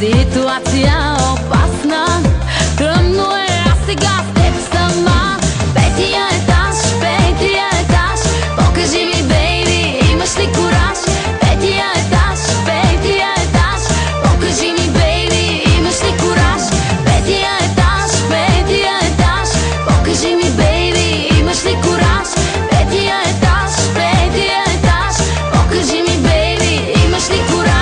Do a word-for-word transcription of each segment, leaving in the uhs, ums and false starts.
Ситуация опасна, тъмно е, аз сега с теб сама. Петия етаж, петия етаж, покажи ми, бейби, имаш ли кураж? Петия етаж, петия етаж, покажи ми, бейби, имаш ли кураж? Петия етаж, петия етаж, покажи ми, бейби, имаш ли кураж? Петия етаж, петия етаж, покажи ми, бейби, имаш ли кураж?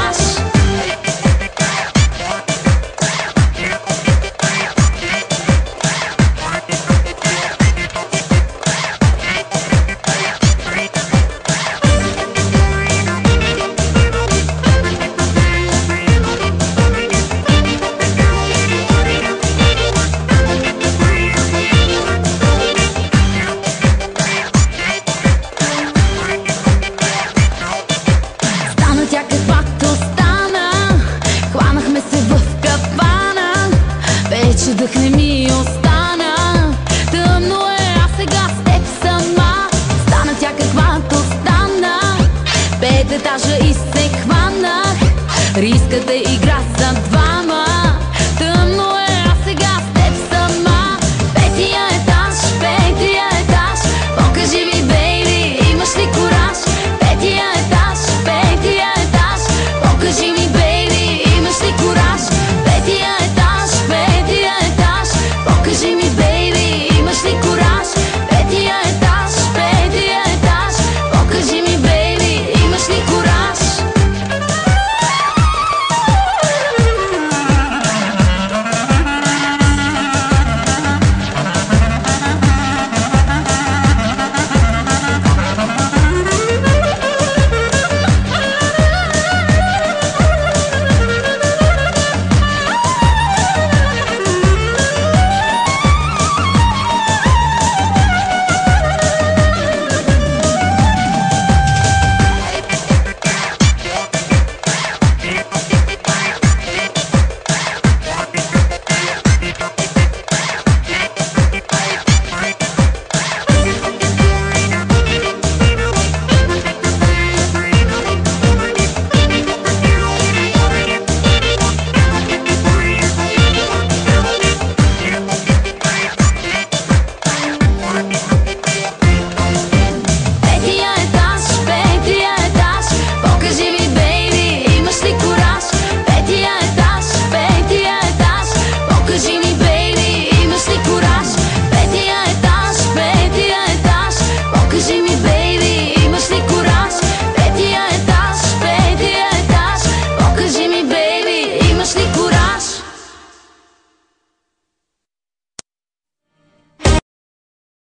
Тя каквато стана, хванахме се в капана, вече дъх не ми остана. Тъмно е, а сега с теб сама. Стана тя каквато стана, пет етажа и се хванах. Риската и